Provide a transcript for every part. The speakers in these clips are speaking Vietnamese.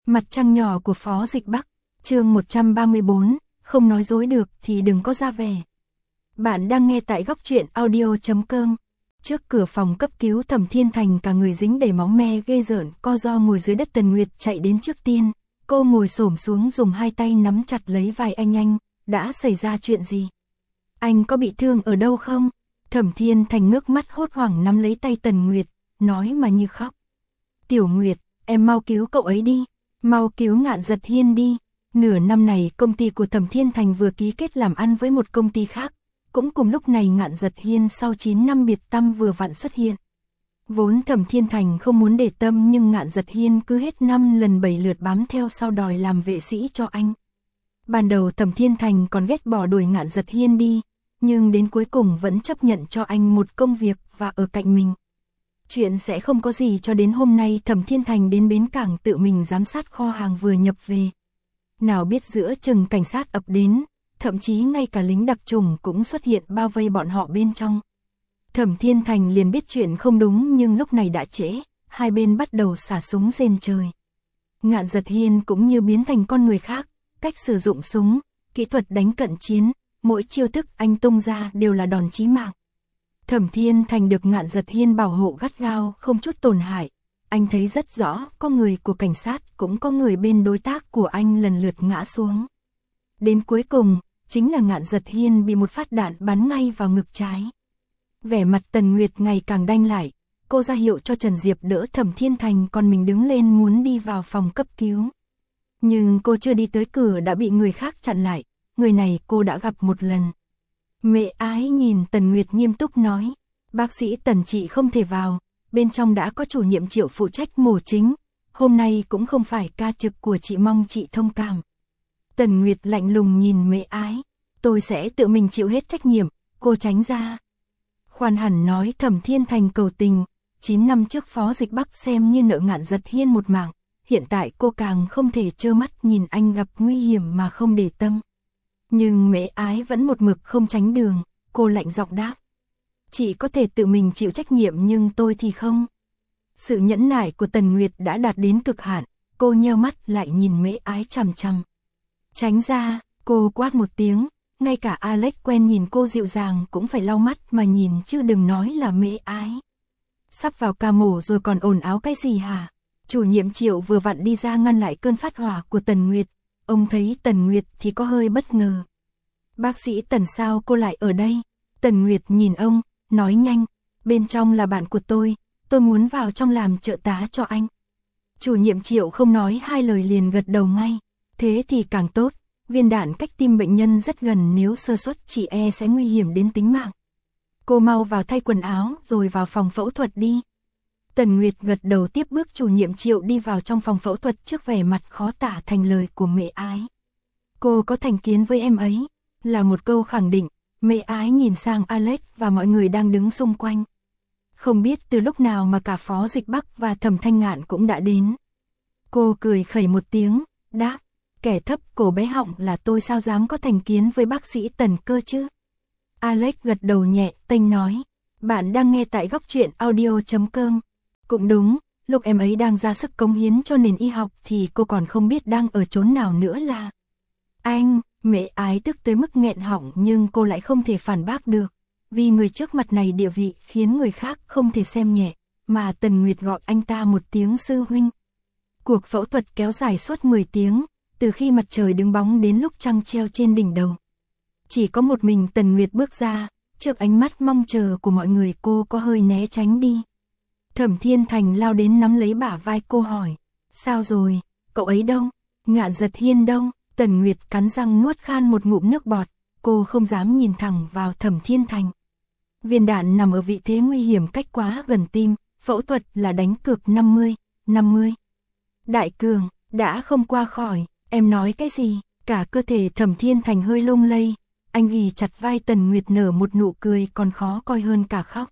Mặt trăng nhỏ của Phó Dịch Bắc, chương 134, không nói dối được thì đừng có ra vẻ. Bạn đang nghe tại góc truyện audio.com. Trước cửa phòng cấp cứu Thẩm Thiên Thành cả người dính đầy máu me ghê rợn, co ro ngồi dưới đất. Tần Nguyệt chạy đến trước tiên, cô ngồi xổm xuống dùng hai tay nắm chặt lấy vai anh, đã xảy ra chuyện gì? Anh có bị thương ở đâu không? Thẩm Thiên Thành ngước mắt hốt hoảng nắm lấy tay Tần Nguyệt, nói mà như khóc. Tiểu Nguyệt, em mau cứu cậu ấy đi, mau cứu Ngạn Giật Hiên đi. Nửa năm này công ty của Thẩm Thiên Thành vừa ký kết làm ăn với một công ty khác. Cũng cùng lúc này Ngạn Giật Hiên sau 9 năm biệt tăm vừa vặn xuất hiện. Vốn Thẩm Thiên Thành không muốn để tâm nhưng Ngạn Giật Hiên cứ hết 5 lần 7 lượt bám theo sau đòi làm vệ sĩ cho anh. Ban đầu Thẩm Thiên Thành còn ghét bỏ đuổi Ngạn Giật Hiên đi, nhưng đến cuối cùng vẫn chấp nhận cho anh một công việc và ở cạnh mình. Chuyện sẽ không có gì cho đến hôm nay Thẩm Thiên Thành đến bến cảng tự mình giám sát kho hàng vừa nhập về. Nào biết giữa chừng cảnh sát ập đến, thậm chí ngay cả lính đặc chủng cũng xuất hiện bao vây bọn họ bên trong. Thẩm Thiên Thành liền biết chuyện không đúng nhưng lúc này đã trễ, hai bên bắt đầu xả súng rền trời. Ngạn Giật Hiên cũng như biến thành con người khác, cách sử dụng súng, kỹ thuật đánh cận chiến, mỗi chiêu thức anh tung ra đều là đòn chí mạng. Thẩm Thiên Thành được Ngạn Giật Hiên bảo hộ gắt gao không chút tổn hại. Anh thấy rất rõ có người của cảnh sát cũng có người bên đối tác của anh lần lượt ngã xuống. Đến cuối cùng, chính là Ngạn Giật Hiên bị một phát đạn bắn ngay vào ngực trái. Vẻ mặt Tần Nguyệt ngày càng đanh lại, cô ra hiệu cho Trần Diệp đỡ Thẩm Thiên Thành còn mình đứng lên muốn đi vào phòng cấp cứu. Nhưng cô chưa đi tới cửa đã bị người khác chặn lại, người này cô đã gặp một lần. Mẹ Ái nhìn Tần Nguyệt nghiêm túc nói, bác sĩ Tần chị không thể vào, bên trong đã có chủ nhiệm Triệu phụ trách mổ chính, hôm nay cũng không phải ca trực của chị, mong chị thông cảm. Tần Nguyệt lạnh lùng nhìn Mẹ Ái, tôi sẽ tự mình chịu hết trách nhiệm, cô tránh ra. Khoan hẳn nói Thẩm Thiên Thành cầu tình, 9 năm trước Phó Dịch Bắc xem như nợ Ngạn Giật Hiên một mạng, hiện tại cô càng không thể trơ mắt nhìn anh gặp nguy hiểm mà không để tâm. Nhưng Mẹ Ái vẫn một mực không tránh đường, cô lạnh giọng đáp. Chị có thể tự mình chịu trách nhiệm nhưng tôi thì không. Sự nhẫn nại của Tần Nguyệt đã đạt đến cực hạn, cô nheo mắt lại nhìn Mẹ Ái chằm chằm. Tránh ra, cô quát một tiếng, ngay cả Alex quen nhìn cô dịu dàng cũng phải lau mắt mà nhìn chứ đừng nói là Mẹ Ái. Sắp vào ca mổ rồi còn ồn áo cái gì hả? Chủ nhiệm Triệu vừa vặn đi ra ngăn lại cơn phát hỏa của Tần Nguyệt, ông thấy Tần Nguyệt thì có hơi bất ngờ. Bác sĩ Tần sao cô lại ở đây? Tần Nguyệt nhìn ông, nói nhanh, bên trong là bạn của tôi muốn vào trong làm trợ tá cho anh. Chủ nhiệm Triệu không nói hai lời liền gật đầu ngay, thế thì càng tốt, viên đạn cách tim bệnh nhân rất gần, nếu sơ suất chị sẽ nguy hiểm đến tính mạng. Cô mau vào thay quần áo rồi vào phòng phẫu thuật đi. Tần Nguyệt gật đầu tiếp bước chủ nhiệm Triệu đi vào trong phòng phẫu thuật trước vẻ mặt khó tả thành lời của Mẹ Ái. Cô có thành kiến với em ấy, là một câu khẳng định. Mẹ Ái nhìn sang Alex và mọi người đang đứng xung quanh. Không biết từ lúc nào mà cả Phó Dịch Bắc và Thẩm Thanh Ngạn cũng đã đến. Cô cười khẩy một tiếng, đáp, kẻ thấp cổ bé họng là tôi sao dám có thành kiến với bác sĩ Tần cơ chứ. Alex gật đầu nhẹ, tênh nói, bạn đang nghe tại góc truyện audio.com. Cũng đúng, lúc em ấy đang ra sức cống hiến cho nền y học thì cô còn không biết đang ở chốn nào nữa là. Anh, Mẹ Ái tức tới mức nghẹn họng nhưng cô lại không thể phản bác được, vì người trước mặt này địa vị khiến người khác không thể xem nhẹ, mà Tần Nguyệt gọi anh ta một tiếng sư huynh. Cuộc phẫu thuật kéo dài suốt 10 tiếng, từ khi mặt trời đứng bóng đến lúc trăng treo trên đỉnh đầu. Chỉ có một mình Tần Nguyệt bước ra, trước ánh mắt mong chờ của mọi người cô có hơi né tránh đi. Thẩm Thiên Thành lao đến nắm lấy bả vai cô hỏi, sao rồi, cậu ấy đâu, Ngạn Giật Hiên đâu? Tần Nguyệt cắn răng nuốt khan một ngụm nước bọt, cô không dám nhìn thẳng vào Thẩm Thiên Thành. Viên đạn nằm ở vị thế nguy hiểm cách quá gần tim, phẫu thuật là đánh cược 50-50. Đại Cường, đã không qua khỏi, em nói cái gì? Cả cơ thể Thẩm Thiên Thành hơi lung lay, anh ghì chặt vai Tần Nguyệt nở một nụ cười còn khó coi hơn cả khóc.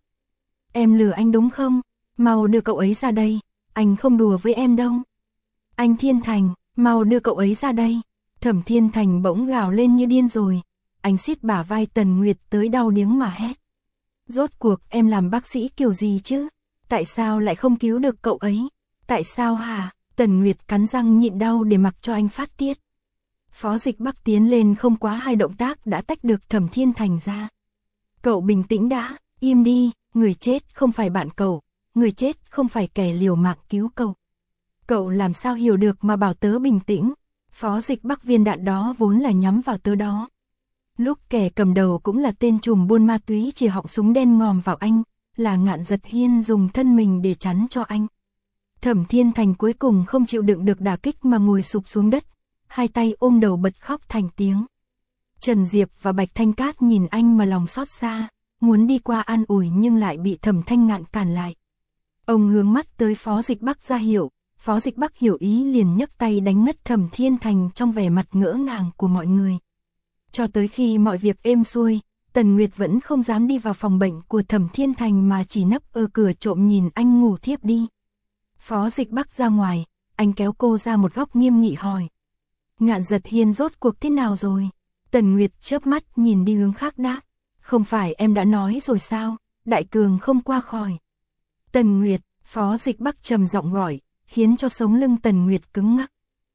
Em lừa anh đúng không? Mau đưa cậu ấy ra đây, anh không đùa với em đâu. Anh Thiên Thành, mau đưa cậu ấy ra đây. Thẩm Thiên Thành bỗng gào lên như điên rồi, anh siết bả vai Tần Nguyệt tới đau điếng mà hét. Rốt cuộc em làm bác sĩ kiểu gì chứ? Tại sao lại không cứu được cậu ấy? Tại sao hả? Tần Nguyệt cắn răng nhịn đau để mặc cho anh phát tiết. Phó Dịch Bắc tiến lên không quá 2 động tác đã tách được Thẩm Thiên Thành ra. Cậu bình tĩnh đã, im đi, người chết không phải bạn cậu, người chết không phải kẻ liều mạng cứu cậu. Cậu làm sao hiểu được mà bảo tớ bình tĩnh, Phó Dịch Bắc viên đạn đó vốn là nhắm vào tớ đó. Lúc kẻ cầm đầu cũng là tên trùm buôn ma túy chỉ họng súng đen ngòm vào anh, là Ngạn Giật Hiên dùng thân mình để chắn cho anh. Thẩm Thiên Thành cuối cùng không chịu đựng được đả kích mà ngồi sụp xuống đất, hai tay ôm đầu bật khóc thành tiếng. Trần Diệp và Bạch Thanh Cát nhìn anh mà lòng xót xa, muốn đi qua an ủi nhưng lại bị Thẩm Thanh Ngạn cản lại. Ông hướng mắt tới Phó Dịch Bắc ra hiệu, Phó Dịch Bắc hiểu ý liền nhấc tay đánh ngất Thẩm Thiên Thành trong vẻ mặt ngỡ ngàng của mọi người. Cho tới khi mọi việc êm xuôi, Tần Nguyệt vẫn không dám đi vào phòng bệnh của Thẩm Thiên Thành mà chỉ nấp ở cửa trộm nhìn anh ngủ thiếp đi. Phó Dịch Bắc ra ngoài, anh kéo cô ra một góc nghiêm nghị hỏi. Ngạn Giật Hiên rốt cuộc thế nào rồi? Tần Nguyệt chớp mắt nhìn đi hướng khác đáp. Không phải em đã nói rồi sao, Đại Cường không qua khỏi. Tần Nguyệt, Phó Dịch Bắc trầm giọng gọi, khiến cho sống lưng Tần Nguyệt cứng ngắc.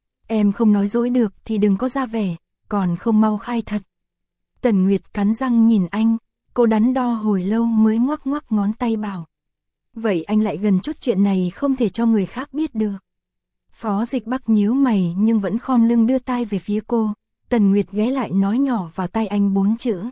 Em không nói dối được thì đừng có ra vẻ, còn không mau khai thật. Tần Nguyệt cắn răng nhìn anh, cô đắn đo hồi lâu mới ngoắc ngoắc ngón tay bảo. Vậy anh lại gần chút chuyện này không thể cho người khác biết được. Phó Dịch Bắc nhíu mày nhưng vẫn khom lưng đưa tay về phía cô. Tần Nguyệt ghé lại nói nhỏ vào tai anh 4 chữ.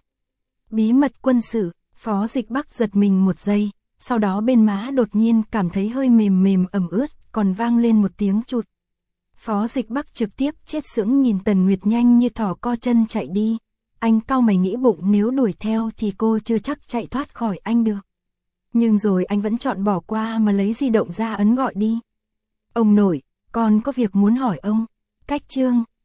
Bí mật quân sự. Phó Dịch Bắc giật mình một giây, sau đó bên má đột nhiên cảm thấy hơi mềm mềm ẩm ướt, còn vang lên một tiếng chụt. Phó Dịch Bắc trực tiếp chết sững nhìn Tần Nguyệt nhanh như thỏ co chân chạy đi. Anh cau mày nghĩ bụng nếu đuổi theo thì cô chưa chắc chạy thoát khỏi anh được. Nhưng rồi anh vẫn chọn bỏ qua mà lấy di động ra ấn gọi đi. Ông nội, con có việc muốn hỏi ông. Cách chương